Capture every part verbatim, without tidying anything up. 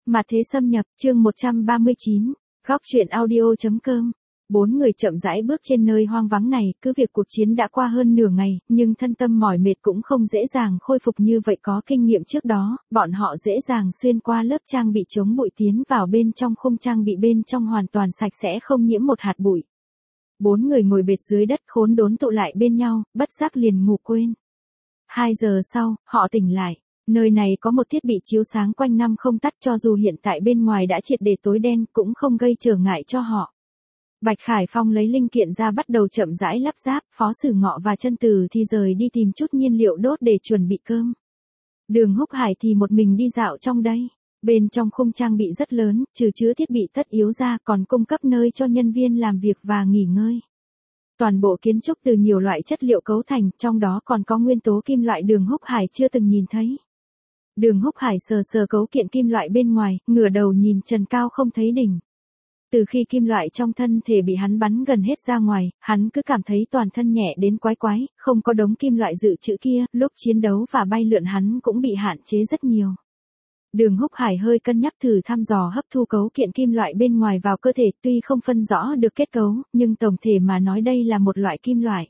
Mà thế xâm nhập, chương một trăm ba mươi chín, góc truyện audio.com. Bốn người chậm rãi bước trên nơi hoang vắng này, cứ việc cuộc chiến đã qua hơn nửa ngày, nhưng thân tâm mỏi mệt cũng không dễ dàng khôi phục như vậy. Có kinh nghiệm trước đó, bọn họ dễ dàng xuyên qua lớp trang bị chống bụi tiến vào bên trong khung trang bị, bên trong hoàn toàn sạch sẽ không nhiễm một hạt bụi. Bốn người ngồi bệt dưới đất khốn đốn tụ lại bên nhau, bất giác liền ngủ quên. Hai giờ sau, họ tỉnh lại. Nơi này có một thiết bị chiếu sáng quanh năm không tắt, cho dù hiện tại bên ngoài đã triệt để tối đen cũng không gây trở ngại cho họ. Bạch Khải Phong lấy linh kiện ra bắt đầu chậm rãi lắp ráp, Phó Sử Ngọ và Chân Từ thì rời đi tìm chút nhiên liệu đốt để chuẩn bị cơm. Đường Húc Hải thì một mình đi dạo trong đây. Bên trong khung trang bị rất lớn, trừ chứa thiết bị tất yếu ra còn cung cấp nơi cho nhân viên làm việc và nghỉ ngơi. Toàn bộ kiến trúc từ nhiều loại chất liệu cấu thành, trong đó còn có nguyên tố kim loại Đường Húc Hải chưa từng nhìn thấy. Đường Húc Hải sờ sờ cấu kiện kim loại bên ngoài, ngửa đầu nhìn trần cao không thấy đỉnh. Từ khi kim loại trong thân thể bị hắn bắn gần hết ra ngoài, hắn cứ cảm thấy toàn thân nhẹ đến quái quái, không có đống kim loại dự trữ kia, lúc chiến đấu và bay lượn hắn cũng bị hạn chế rất nhiều. Đường Húc Hải hơi cân nhắc thử thăm dò hấp thu cấu kiện kim loại bên ngoài vào cơ thể, tuy không phân rõ được kết cấu, nhưng tổng thể mà nói đây là một loại kim loại.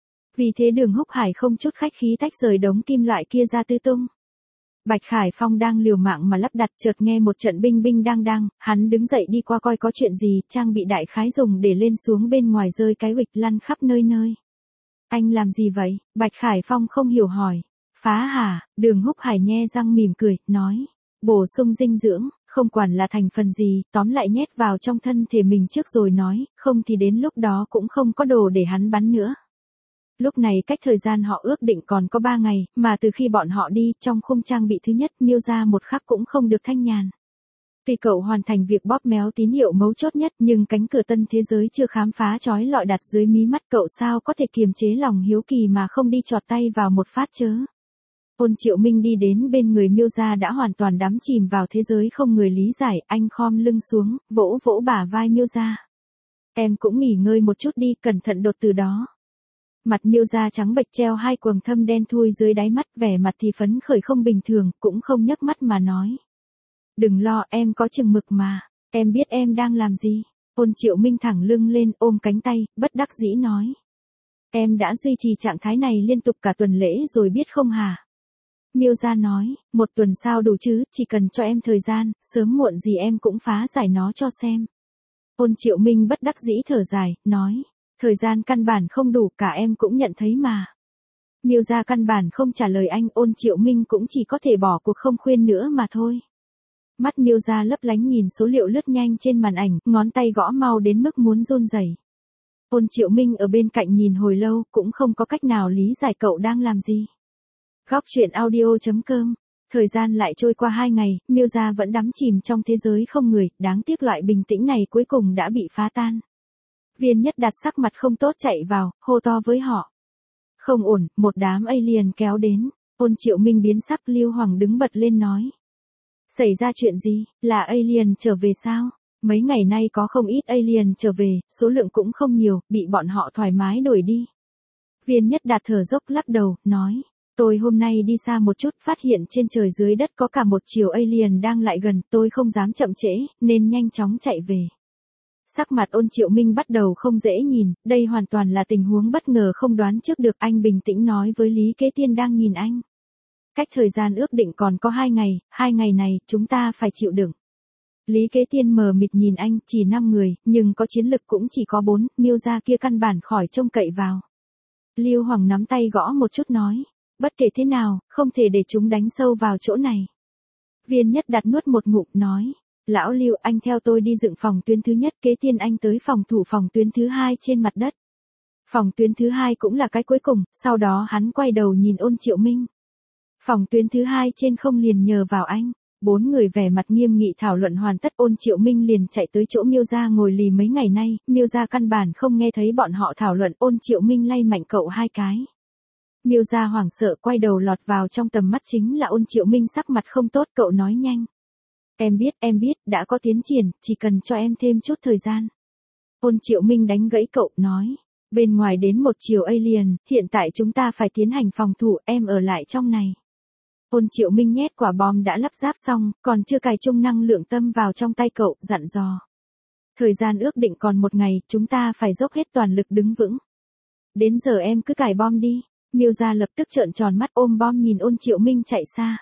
Vì thế Đường Húc Hải không chút khách khí tách rời đống kim loại kia ra tứ tung. Bạch Khải Phong đang liều mạng mà lắp đặt, chợt nghe một trận binh binh đang đang, hắn đứng dậy đi qua coi có chuyện gì, trang bị đại khái dùng để lên xuống bên ngoài rơi cái uịch lăn khắp nơi nơi. Anh làm gì vậy? Bạch Khải Phong không hiểu hỏi. Phá hả? Đường Húc Hải nhe răng mỉm cười, nói. Bổ sung dinh dưỡng, không quản là thành phần gì, tóm lại nhét vào trong thân thể mình trước rồi nói, không thì đến lúc đó cũng không có đồ để hắn bắn nữa. Lúc này cách thời gian họ ước định còn có ba ngày, mà từ khi bọn họ đi, trong khung trang bị thứ nhất, Miêu ra một khắc cũng không được thanh nhàn. Tuy cậu hoàn thành việc bóp méo tín hiệu mấu chốt nhất, nhưng cánh cửa tân thế giới chưa khám phá trói lọi đặt dưới mí mắt cậu, sao có thể kiềm chế lòng hiếu kỳ mà không đi chọt tay vào một phát chớ. Ôn Triệu Minh đi đến bên người Miêu ra đã hoàn toàn đắm chìm vào thế giới không người lý giải, anh khom lưng xuống, vỗ vỗ bả vai Miêu ra. Em cũng nghỉ ngơi một chút đi, cẩn thận đột từ đó. Mặt Miêu ra trắng bệch treo hai quầng thâm đen thui dưới đáy mắt, vẻ mặt thì phấn khởi không bình thường, cũng không nhấc mắt mà nói. Đừng lo, em có chừng mực mà, em biết em đang làm gì. Ôn Triệu Minh thẳng lưng lên, ôm cánh tay, bất đắc dĩ nói. Em đã duy trì trạng thái này liên tục cả tuần lễ rồi biết không hả? Miêu ra nói, một tuần sao đủ chứ, chỉ cần cho em thời gian, sớm muộn gì em cũng phá giải nó cho xem. Ôn Triệu Minh bất đắc dĩ thở dài, nói. Thời gian căn bản không đủ, cả em cũng nhận thấy mà. Miêu ra căn bản không trả lời anh, Ôn Triệu Minh cũng chỉ có thể bỏ cuộc không khuyên nữa mà thôi. Mắt Miêu ra lấp lánh nhìn số liệu lướt nhanh trên màn ảnh, ngón tay gõ mau đến mức muốn run rẩy. Ôn Triệu Minh ở bên cạnh nhìn hồi lâu, cũng không có cách nào lý giải cậu đang làm gì. Góc truyện audio.com. Thời gian lại trôi qua hai ngày, Miêu ra vẫn đắm chìm trong thế giới không người, đáng tiếc loại bình tĩnh này cuối cùng đã bị phá tan. Viên Nhất Đạt sắc mặt không tốt chạy vào, hô to với họ. Không ổn, một đám alien kéo đến. Ôn Triệu Minh biến sắc, Lưu Hoàng đứng bật lên nói. Xảy ra chuyện gì, là alien trở về sao? Mấy ngày nay có không ít alien trở về, số lượng cũng không nhiều, bị bọn họ thoải mái đuổi đi. Viên Nhất Đạt thở dốc lắc đầu, nói. Tôi hôm nay đi xa một chút, phát hiện trên trời dưới đất có cả một triều alien đang lại gần, tôi không dám chậm trễ, nên nhanh chóng chạy về. Sắc mặt Ôn Triệu Minh bắt đầu không dễ nhìn, đây hoàn toàn là tình huống bất ngờ không đoán trước được, anh bình tĩnh nói với Lý Kế Tiên đang nhìn anh. Cách thời gian ước định còn có hai ngày, hai ngày này, chúng ta phải chịu đựng. Lý Kế Tiên mờ mịt nhìn anh, chỉ năm người, nhưng có chiến lực cũng chỉ có bốn, Miêu ra kia căn bản khỏi trông cậy vào. Lưu Hoàng nắm tay gõ một chút nói, bất kể thế nào, không thể để chúng đánh sâu vào chỗ này. Viên Nhất Đạt nuốt một ngụm nói. Lão Lưu, anh theo tôi đi dựng phòng tuyến thứ nhất, Kế Tiên anh tới phòng thủ phòng tuyến thứ hai trên mặt đất. Phòng tuyến thứ hai cũng là cái cuối cùng, sau đó hắn quay đầu nhìn Ôn Triệu Minh. Phòng tuyến thứ hai trên không liền nhờ vào anh. Bốn người vẻ mặt nghiêm nghị thảo luận hoàn tất, Ôn Triệu Minh liền chạy tới chỗ Miêu ra ngồi lì mấy ngày nay, Miêu ra căn bản không nghe thấy bọn họ thảo luận, Ôn Triệu Minh lay mạnh cậu hai cái. Miêu ra hoảng sợ quay đầu lọt vào trong tầm mắt chính là Ôn Triệu Minh, sắc mặt không tốt, cậu nói nhanh. Em biết, em biết, đã có tiến triển, chỉ cần cho em thêm chút thời gian. Ôn Triệu Minh đánh gãy cậu, nói. Bên ngoài đến một triều alien, hiện tại chúng ta phải tiến hành phòng thủ, em ở lại trong này. Ôn Triệu Minh nhét quả bom đã lắp ráp xong, còn chưa cài chung năng lượng tâm vào trong tay cậu, dặn dò. Thời gian ước định còn một ngày, chúng ta phải dốc hết toàn lực đứng vững. Đến giờ em cứ cài bom đi. Miêu Gia lập tức trợn tròn mắt ôm bom nhìn Ôn Triệu Minh chạy xa.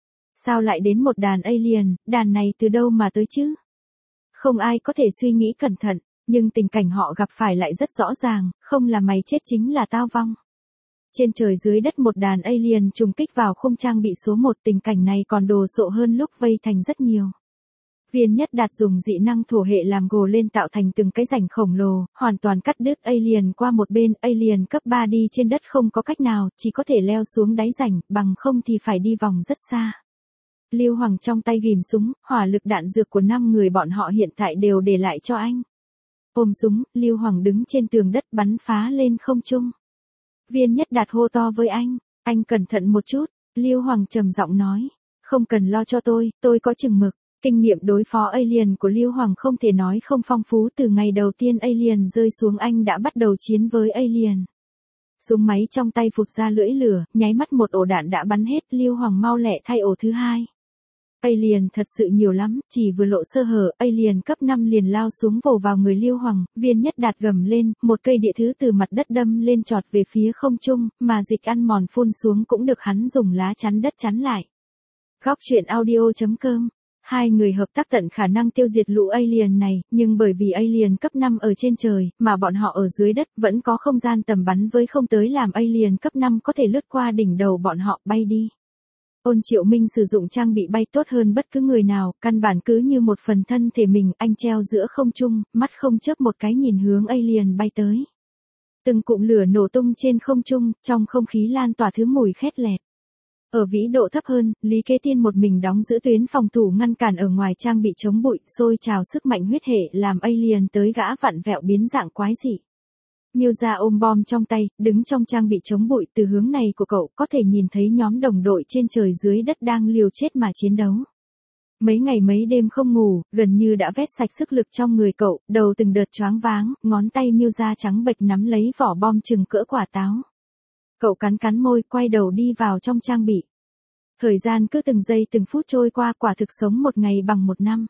Sao lại đến một đàn alien, đàn này từ đâu mà tới chứ? Không ai có thể suy nghĩ cẩn thận, nhưng tình cảnh họ gặp phải lại rất rõ ràng, không là mày chết chính là tao vong. Trên trời dưới đất một đàn alien trùng kích vào khung trang bị số một, tình cảnh này còn đồ sộ hơn lúc vây thành rất nhiều. Viên Nhất Đạt dùng dị năng thổ hệ làm gồ lên tạo thành từng cái rãnh khổng lồ, hoàn toàn cắt đứt alien qua một bên, alien cấp ba đi trên đất không có cách nào, chỉ có thể leo xuống đáy rãnh, bằng không thì phải đi vòng rất xa. Lưu Hoàng trong tay ghìm súng, hỏa lực đạn dược của năm người bọn họ hiện tại đều để lại cho anh. Ôm súng, Lưu Hoàng đứng trên tường đất bắn phá lên không trung. Viên Nhất Đạt hô to với anh, anh cẩn thận một chút, Lưu Hoàng trầm giọng nói, không cần lo cho tôi, tôi có chừng mực. Kinh nghiệm đối phó alien của Lưu Hoàng không thể nói không phong phú, từ ngày đầu tiên alien rơi xuống anh đã bắt đầu chiến với alien. Súng máy trong tay phụt ra lưỡi lửa, nháy mắt một ổ đạn đã bắn hết, Lưu Hoàng mau lẹ thay ổ thứ hai. Alien thật sự nhiều lắm, chỉ vừa lộ sơ hở, alien cấp năm liền lao xuống vồ vào người Lưu Hoàng, Viên Nhất Đạt gầm lên, một cây địa thứ từ mặt đất đâm lên chọt về phía không trung, mà dịch ăn mòn phun xuống cũng được hắn dùng lá chắn đất chắn lại. Góc truyện audio chấm com. Hai người hợp tác tận khả năng tiêu diệt lũ alien này, nhưng bởi vì alien cấp năm ở trên trời, mà bọn họ ở dưới đất, vẫn có không gian tầm bắn với không tới làm alien cấp năm có thể lướt qua đỉnh đầu bọn họ bay đi. Ôn Triệu Minh sử dụng trang bị bay tốt hơn bất cứ người nào, căn bản cứ như một phần thân thể mình, anh treo giữa không trung, mắt không chớp một cái nhìn hướng alien bay tới. Từng cụm lửa nổ tung trên không trung, trong không khí lan tỏa thứ mùi khét lẹt. Ở vĩ độ thấp hơn, Lý Kế Tiên một mình đóng giữ tuyến phòng thủ ngăn cản ở ngoài trang bị chống bụi, sôi trào sức mạnh huyết hệ làm alien tới gã vặn vẹo biến dạng quái dị. Miêu Gia ôm bom trong tay, đứng trong trang bị chống bụi, từ hướng này của cậu có thể nhìn thấy nhóm đồng đội trên trời dưới đất đang liều chết mà chiến đấu. Mấy ngày mấy đêm không ngủ, gần như đã vét sạch sức lực trong người cậu, đầu từng đợt choáng váng, ngón tay Miêu Gia trắng bệch nắm lấy vỏ bom chừng cỡ quả táo. Cậu cắn cắn môi, quay đầu đi vào trong trang bị. Thời gian cứ từng giây từng phút trôi qua, quả thực sống một ngày bằng một năm.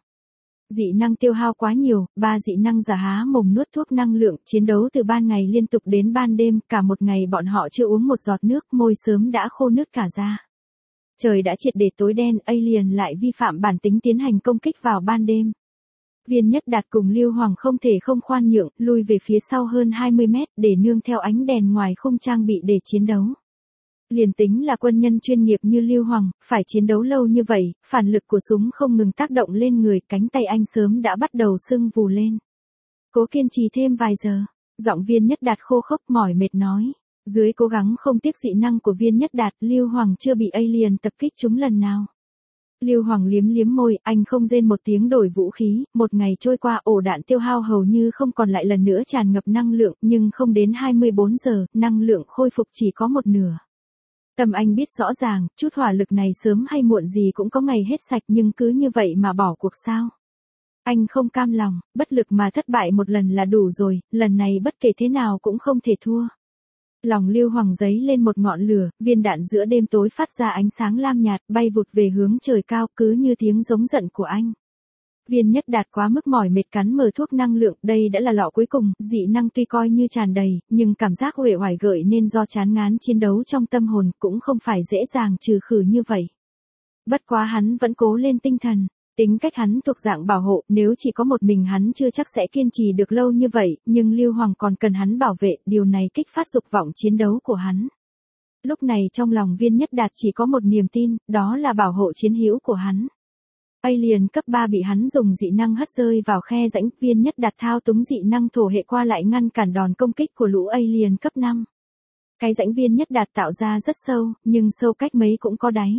Dị năng tiêu hao quá nhiều, ba dị năng giả há mồm nuốt thuốc năng lượng, chiến đấu từ ban ngày liên tục đến ban đêm, cả một ngày bọn họ chưa uống một giọt nước, môi sớm đã khô nứt cả ra. Trời đã triệt để tối đen, alien lại vi phạm bản tính tiến hành công kích vào ban đêm. Viên Nhất Đạt cùng Lưu Hoàng không thể không khoan nhượng, lui về phía sau hơn hai mươi mét, để nương theo ánh đèn ngoài khung trang bị để chiến đấu. Liền tính là quân nhân chuyên nghiệp như Lưu Hoàng, phải chiến đấu lâu như vậy, phản lực của súng không ngừng tác động lên người, cánh tay anh sớm đã bắt đầu sưng vù lên. Cố kiên trì thêm vài giờ, giọng Viên Nhất Đạt khô khốc mỏi mệt nói. Dưới cố gắng không tiếc dị năng của Viên Nhất Đạt, Lưu Hoàng chưa bị alien tập kích trúng lần nào. Lưu Hoàng liếm liếm môi, anh không rên một tiếng đổi vũ khí, một ngày trôi qua ổ đạn tiêu hao hầu như không còn, lại lần nữa tràn ngập năng lượng, nhưng không đến hai mươi bốn giờ, năng lượng khôi phục chỉ có một nửa. Tâm anh biết rõ ràng, chút hỏa lực này sớm hay muộn gì cũng có ngày hết sạch, nhưng cứ như vậy mà bỏ cuộc sao? Anh không cam lòng, bất lực mà thất bại một lần là đủ rồi, lần này bất kể thế nào cũng không thể thua. Lòng Lưu Hoàng giấy lên một ngọn lửa, viên đạn giữa đêm tối phát ra ánh sáng lam nhạt, bay vụt về hướng trời cao, cứ như tiếng giống giận của anh. Viên Nhất Đạt quá mức mỏi mệt cắn mở thuốc năng lượng, đây đã là lọ cuối cùng, dị năng tuy coi như tràn đầy, nhưng cảm giác uể oải gợi nên do chán ngán chiến đấu trong tâm hồn, cũng không phải dễ dàng trừ khử như vậy. Bất quá hắn vẫn cố lên tinh thần, tính cách hắn thuộc dạng bảo hộ, nếu chỉ có một mình hắn chưa chắc sẽ kiên trì được lâu như vậy, nhưng Lưu Hoàng còn cần hắn bảo vệ, điều này kích phát dục vọng chiến đấu của hắn. Lúc này trong lòng Viên Nhất Đạt chỉ có một niềm tin, đó là bảo hộ chiến hữu của hắn. Alien cấp ba bị hắn dùng dị năng hất rơi vào khe rãnh, Viên Nhất Đạt thao túng dị năng thổ hệ qua lại ngăn cản đòn công kích của lũ alien cấp năm. Cái rãnh Viên Nhất Đạt tạo ra rất sâu, nhưng sâu cách mấy cũng có đáy.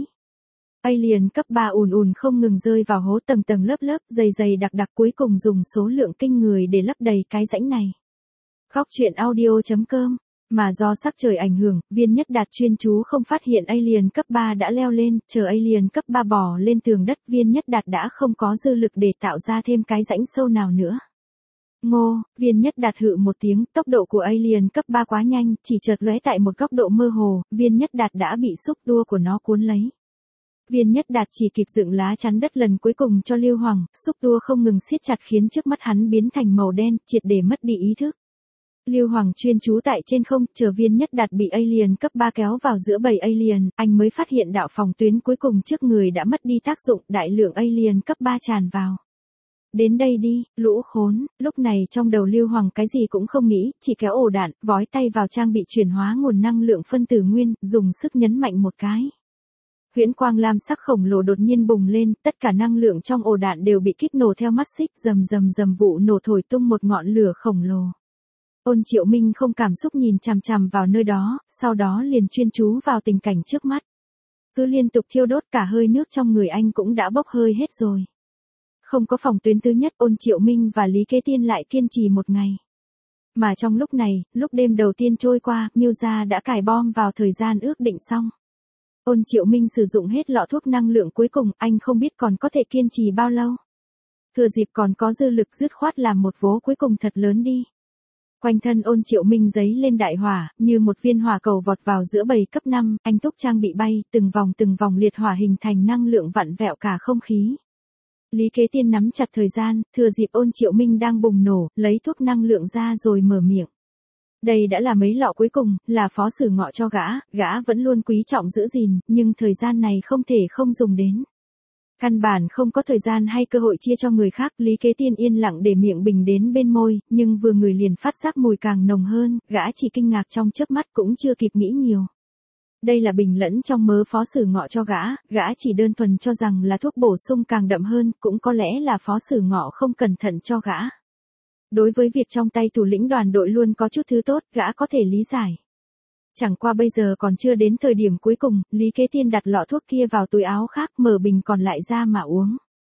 Alien cấp ba ùn ùn không ngừng rơi vào hố tầng tầng lớp lớp, dày dày đặc đặc, cuối cùng dùng số lượng kinh người để lấp đầy cái rãnh này. Góc truyện audio chấm com. Mà do sắc trời ảnh hưởng, Viên Nhất Đạt chuyên chú không phát hiện alien cấp ba đã leo lên, chờ alien cấp ba bò lên tường đất, Viên Nhất Đạt đã không có dư lực để tạo ra thêm cái rãnh sâu nào nữa. Ngô, Viên Nhất Đạt hự một tiếng, tốc độ của alien cấp ba quá nhanh, chỉ chợt lóe tại một góc độ mơ hồ, Viên Nhất Đạt đã bị xúc tua của nó cuốn lấy. Viên Nhất Đạt chỉ kịp dựng lá chắn đất lần cuối cùng cho Lưu Hoàng, xúc tua không ngừng siết chặt khiến trước mắt hắn biến thành màu đen, triệt để mất đi ý thức. Lưu Hoàng chuyên chú tại trên không, chờ Viên Nhất Đạt bị alien cấp ba kéo vào giữa bầy alien, anh mới phát hiện đạo phòng tuyến cuối cùng trước người đã mất đi tác dụng, đại lượng alien cấp ba tràn vào. Đến đây đi, lũ khốn, lúc này trong đầu Lưu Hoàng cái gì cũng không nghĩ, chỉ kéo ổ đạn, vói tay vào trang bị chuyển hóa nguồn năng lượng phân tử nguyên, dùng sức nhấn mạnh một cái. Huyễn quang lam sắc khổng lồ đột nhiên bùng lên, tất cả năng lượng trong ổ đạn đều bị kích nổ theo mắt xích, rầm rầm rầm vụ nổ thổi tung một ngọn lửa khổng lồ. Ôn Triệu Minh không cảm xúc nhìn chằm chằm vào nơi đó, sau đó liền chuyên chú vào tình cảnh trước mắt. Cứ liên tục thiêu đốt cả hơi nước trong người anh cũng đã bốc hơi hết rồi. Không có phòng tuyến thứ nhất, Ôn Triệu Minh và Lý Kế Tiên lại kiên trì một ngày. Mà trong lúc này, lúc đêm đầu tiên trôi qua, Miêu gia đã cài bom vào thời gian ước định xong. Ôn Triệu Minh sử dụng hết lọ thuốc năng lượng cuối cùng, anh không biết còn có thể kiên trì bao lâu. Thừa dịp còn có dư lực dứt khoát làm một vố cuối cùng thật lớn đi. Quanh thân Ôn Triệu Minh giấy lên đại hỏa, như một viên hỏa cầu vọt vào giữa bầy cấp năm, anh túc trang bị bay, từng vòng từng vòng liệt hỏa hình thành năng lượng vặn vẹo cả không khí. Lý Kế Tiên nắm chặt thời gian, thừa dịp Ôn Triệu Minh đang bùng nổ, lấy thuốc năng lượng ra rồi mở miệng. Đây đã là mấy lọ cuối cùng, là phó sử ngọ cho gã, gã vẫn luôn quý trọng giữ gìn, nhưng thời gian này không thể không dùng đến. Căn bản không có thời gian hay cơ hội chia cho người khác, Lý Kế Tiên yên lặng để miệng bình đến bên môi, nhưng vừa ngửi liền phát giác mùi càng nồng hơn, gã chỉ kinh ngạc trong chớp mắt cũng chưa kịp nghĩ nhiều. Đây là bình lẫn trong mớ phó sử ngọ cho gã, gã chỉ đơn thuần cho rằng là thuốc bổ sung càng đậm hơn, cũng có lẽ là phó sử ngọ không cẩn thận cho gã. Đối với việc trong tay thủ lĩnh đoàn đội luôn có chút thứ tốt, gã có thể lý giải. Chẳng qua bây giờ còn chưa đến thời điểm cuối cùng, Lý Kế Tiên đặt lọ thuốc kia vào túi áo khác, mở bình còn lại ra mà uống.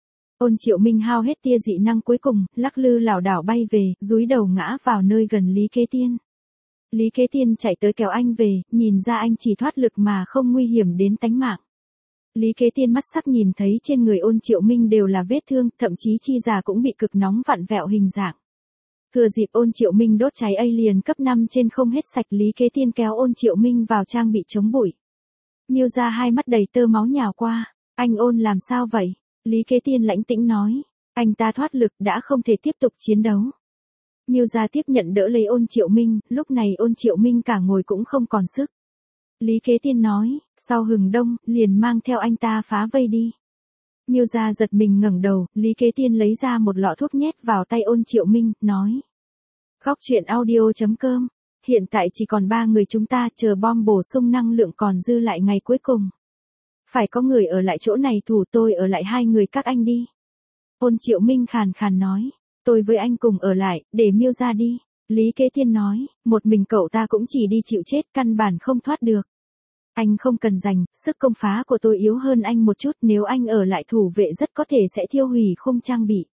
Ôn Triệu Minh hao hết tia dị năng cuối cùng, lắc lư lảo đảo bay về, dúi đầu ngã vào nơi gần Lý Kế Tiên. Lý Kế Tiên chạy tới kéo anh về, nhìn ra anh chỉ thoát lực mà không nguy hiểm đến tánh mạng. Lý Kế Tiên mắt sắc nhìn thấy trên người Ôn Triệu Minh đều là vết thương, thậm chí chi già cũng bị cực nóng vặn vẹo hình dạng. Thừa dịp Ôn Triệu Minh đốt cháy alien cấp năm trên không hết sạch, Lý Kế Tiên kéo Ôn Triệu Minh vào trang bị chống bụi. Miêu ra hai mắt đầy tơ máu nhào qua, anh Ôn làm sao vậy? Lý Kế Tiên lãnh tĩnh nói, anh ta thoát lực đã không thể tiếp tục chiến đấu. Miêu gia tiếp nhận đỡ lấy Ôn Triệu Minh, lúc này Ôn Triệu Minh cả ngồi cũng không còn sức. Lý Kế Tiên nói, sau hừng đông, liền mang theo anh ta phá vây đi. Miêu gia giật mình ngẩng đầu, Lý Kế Tiên lấy ra một lọ thuốc nhét vào tay Ôn Triệu Minh, nói. Góc truyện audio chấm com, hiện tại chỉ còn ba người chúng ta, chờ bom bổ sung năng lượng còn dư lại ngày cuối cùng. Phải có người ở lại chỗ này thủ, tôi ở lại hai người các anh đi. Ôn Triệu Minh khàn khàn nói. Tôi với anh cùng ở lại, để Miêu gia đi. Lý Kế Tiên nói, một mình cậu ta cũng chỉ đi chịu chết, căn bản không thoát được. Anh không cần giành, sức công phá của tôi yếu hơn anh một chút, nếu anh ở lại thủ vệ rất có thể sẽ thiêu hủy khung trang bị.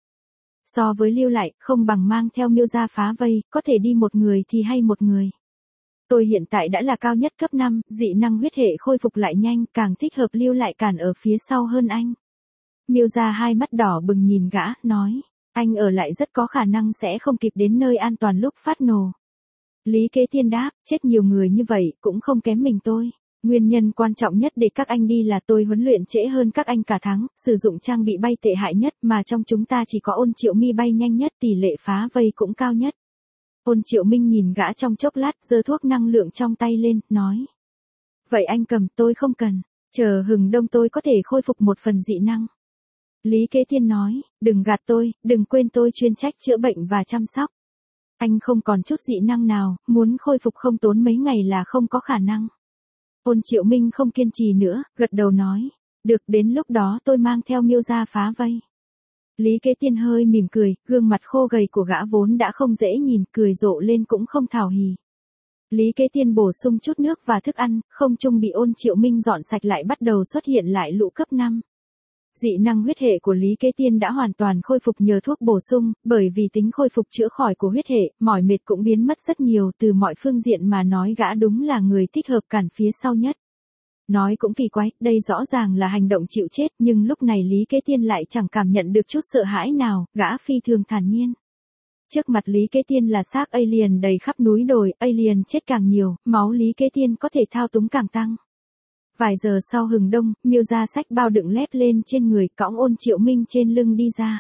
So với lưu lại, không bằng mang theo Miêu gia phá vây, có thể đi một người thì hay một người. Tôi hiện tại đã là cao nhất cấp năm, dị năng huyết hệ khôi phục lại nhanh, càng thích hợp lưu lại cản ở phía sau hơn anh. Miêu gia hai mắt đỏ bừng nhìn gã, nói. Anh ở lại rất có khả năng sẽ không kịp đến nơi an toàn lúc phát nổ. Lý Kế Tiên đáp, chết nhiều người như vậy, cũng không kém mình tôi. Nguyên nhân quan trọng nhất để các anh đi là tôi huấn luyện trễ hơn các anh cả tháng, sử dụng trang bị bay tệ hại nhất mà trong chúng ta chỉ có Ôn Triệu Mi bay nhanh nhất, tỷ lệ phá vây cũng cao nhất. Ôn Triệu Minh nhìn gã trong chốc lát, giơ thuốc năng lượng trong tay lên, nói. Vậy anh cầm, tôi không cần, chờ hừng đông tôi có thể khôi phục một phần dị năng. Lý Kế Tiên nói, đừng gạt tôi, đừng quên tôi chuyên trách chữa bệnh và chăm sóc. Anh không còn chút dị năng nào, muốn khôi phục không tốn mấy ngày là không có khả năng. Ôn Triệu Minh không kiên trì nữa, gật đầu nói, được, đến lúc đó tôi mang theo Miêu gia phá vây. Lý Kế Tiên hơi mỉm cười, gương mặt khô gầy của gã vốn đã không dễ nhìn, cười rộ lên cũng không thảo hỉ. Lý Kế Tiên bổ sung chút nước và thức ăn, không trung bị Ôn Triệu Minh dọn sạch lại bắt đầu xuất hiện lại lũ cấp năm. Dị năng huyết hệ của Lý Kế Tiên đã hoàn toàn khôi phục nhờ thuốc bổ sung, bởi vì tính khôi phục chữa khỏi của huyết hệ, mỏi mệt cũng biến mất rất nhiều, từ mọi phương diện mà nói gã đúng là người thích hợp cản phía sau nhất. Nói cũng kỳ quái, đây rõ ràng là hành động chịu chết, nhưng lúc này Lý Kế Tiên lại chẳng cảm nhận được chút sợ hãi nào, gã phi thường thản nhiên. Trước mặt Lý Kế Tiên là xác alien đầy khắp núi đồi, alien chết càng nhiều, máu Lý Kế Tiên có thể thao túng càng tăng. Vài giờ sau hừng đông, Miêu Gia xách bao đựng lép lên trên người, cõng Ôn Triệu Minh trên lưng đi ra.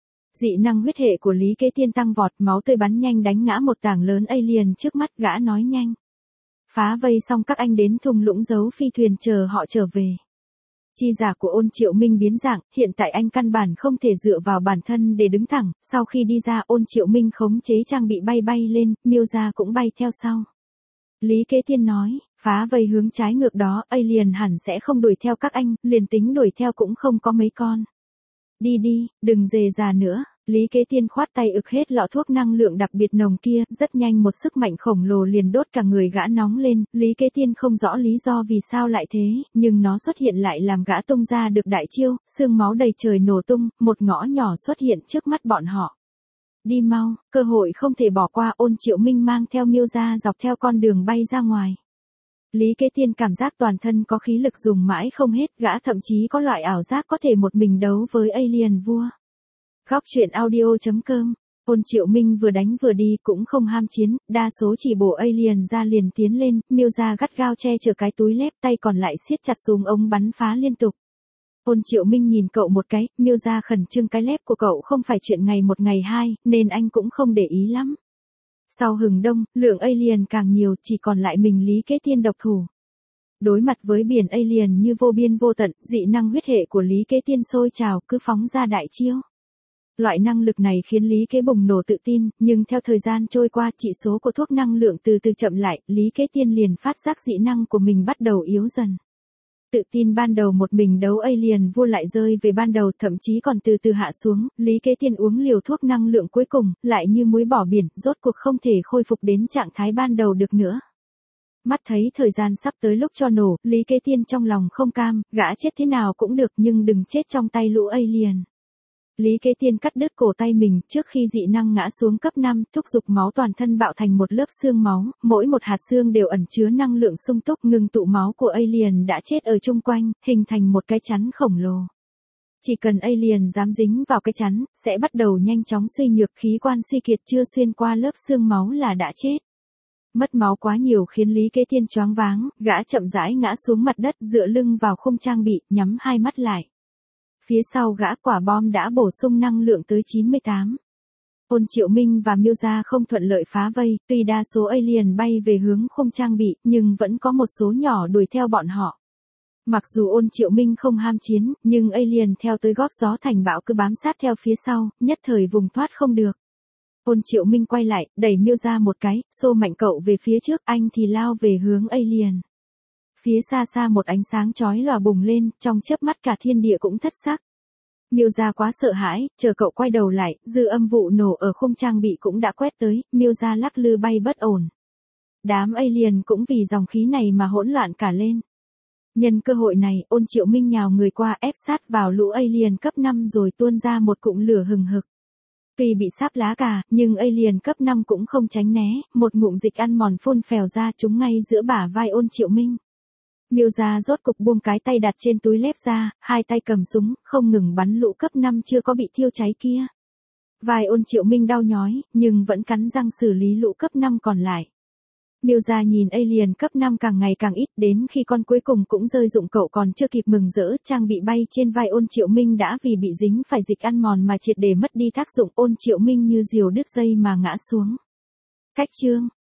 Dị năng huyết hệ của Lý Kế Tiên tăng vọt, máu tươi bắn nhanh đánh ngã một tảng lớn alien trước mắt, gã nói nhanh. Phá vây xong các anh đến thung lũng giấu phi thuyền chờ họ trở về. Chi giả của Ôn Triệu Minh biến dạng, hiện tại anh căn bản không thể dựa vào bản thân để đứng thẳng, sau khi đi ra Ôn Triệu Minh khống chế trang bị bay bay lên, Miêu Gia cũng bay theo sau. Lý Kế Tiên nói, phá vây hướng trái ngược đó, alien hẳn sẽ không đuổi theo các anh, liền tính đuổi theo cũng không có mấy con. Đi đi, đừng dề già nữa. Lý Kế Tiên khoát tay ực hết lọ thuốc năng lượng đặc biệt nồng kia, rất nhanh một sức mạnh khổng lồ liền đốt cả người gã nóng lên, Lý Kế Tiên không rõ lý do vì sao lại thế, nhưng nó xuất hiện lại làm gã tung ra được đại chiêu, xương máu đầy trời nổ tung, một ngõ nhỏ xuất hiện trước mắt bọn họ. Đi mau, cơ hội không thể bỏ qua. Ôn Triệu Minh mang theo Miêu Gia dọc theo con đường bay ra ngoài. Lý Kế Tiên cảm giác toàn thân có khí lực dùng mãi không hết, gã thậm chí có loại ảo giác có thể một mình đấu với alien vua. Góc truyện audio chấm com. Ôn Triệu Minh vừa đánh vừa đi cũng không ham chiến, đa số chỉ bổ alien ra liền tiến lên, Miêu Gia gắt gao che chở cái túi lép, tay còn lại siết chặt súng ống bắn phá liên tục. Ôn Triệu Minh nhìn cậu một cái, Miêu Gia khẩn trương cái lép của cậu không phải chuyện ngày một ngày hai, nên anh cũng không để ý lắm. Sau hừng đông, lượng alien càng nhiều, chỉ còn lại mình Lý Kế Tiên độc thủ. Đối mặt với biển alien như vô biên vô tận, dị năng huyết hệ của Lý Kế Tiên sôi trào, cứ phóng ra đại chiêu. Loại năng lực này khiến Lý Kế bùng nổ tự tin, nhưng theo thời gian trôi qua, chỉ số của thuốc năng lượng từ từ chậm lại, Lý Kế Tiên liền phát giác dị năng của mình bắt đầu yếu dần. Tự tin ban đầu một mình đấu alien vua lại rơi về ban đầu, thậm chí còn từ từ hạ xuống, Lý Kế Tiên uống liều thuốc năng lượng cuối cùng, lại như muối bỏ biển, rốt cuộc không thể khôi phục đến trạng thái ban đầu được nữa. Mắt thấy thời gian sắp tới lúc cho nổ, Lý Kế Tiên trong lòng không cam, gã chết thế nào cũng được nhưng đừng chết trong tay lũ alien. Lý Kế Tiên cắt đứt cổ tay mình, trước khi dị năng ngã xuống cấp năm, thúc giục máu toàn thân bạo thành một lớp xương máu, mỗi một hạt xương đều ẩn chứa năng lượng sung túc, ngừng tụ máu của alien đã chết ở chung quanh, hình thành một cái chắn khổng lồ. Chỉ cần alien dám dính vào cái chắn, sẽ bắt đầu nhanh chóng suy nhược, khí quan suy kiệt, chưa xuyên qua lớp xương máu là đã chết. Mất máu quá nhiều khiến Lý Kế Tiên choáng váng, gã chậm rãi ngã xuống mặt đất, dựa lưng vào khung trang bị, nhắm hai mắt lại. Phía sau gã quả bom đã bổ sung năng lượng tới chín mươi tám. Ôn Triệu Minh và Miêu Gia không thuận lợi phá vây, tuy đa số alien bay về hướng khung trang bị, nhưng vẫn có một số nhỏ đuổi theo bọn họ. Mặc dù Ôn Triệu Minh không ham chiến, nhưng alien theo tới gót gió thành bão cứ bám sát theo phía sau, nhất thời vùng thoát không được. Ôn Triệu Minh quay lại, đẩy Miêu Gia một cái, xô mạnh cậu về phía trước, anh thì lao về hướng alien. Phía xa xa một ánh sáng chói lòa bùng lên, trong chớp mắt cả thiên địa cũng thất sắc. Miêu Gia quá sợ hãi, chờ cậu quay đầu lại, dư âm vụ nổ ở khung trang bị cũng đã quét tới, Miêu Gia lắc lư bay bất ổn. Đám alien cũng vì dòng khí này mà hỗn loạn cả lên. Nhân cơ hội này, Ôn Triệu Minh nhào người qua ép sát vào lũ alien cấp năm rồi tuôn ra một cụm lửa hừng hực. Tuy bị sáp lá cà, nhưng alien cấp năm cũng không tránh né, một ngụm dịch ăn mòn phun phèo ra trúng ngay giữa bả vai Ôn Triệu Minh. Miêu Gia rốt cục buông cái tay đặt trên túi lép ra, hai tay cầm súng, không ngừng bắn lũ cấp năm chưa có bị thiêu cháy kia. Vai Ôn Triệu Minh đau nhói, nhưng vẫn cắn răng xử lý lũ cấp năm còn lại. Miêu Gia nhìn alien cấp năm càng ngày càng ít, đến khi con cuối cùng cũng rơi dụng cậu còn chưa kịp mừng rỡ, trang bị bay trên vai Ôn Triệu Minh đã vì bị dính phải dịch ăn mòn mà triệt để mất đi tác dụng, Ôn Triệu Minh như diều đứt dây mà ngã xuống. Cách chương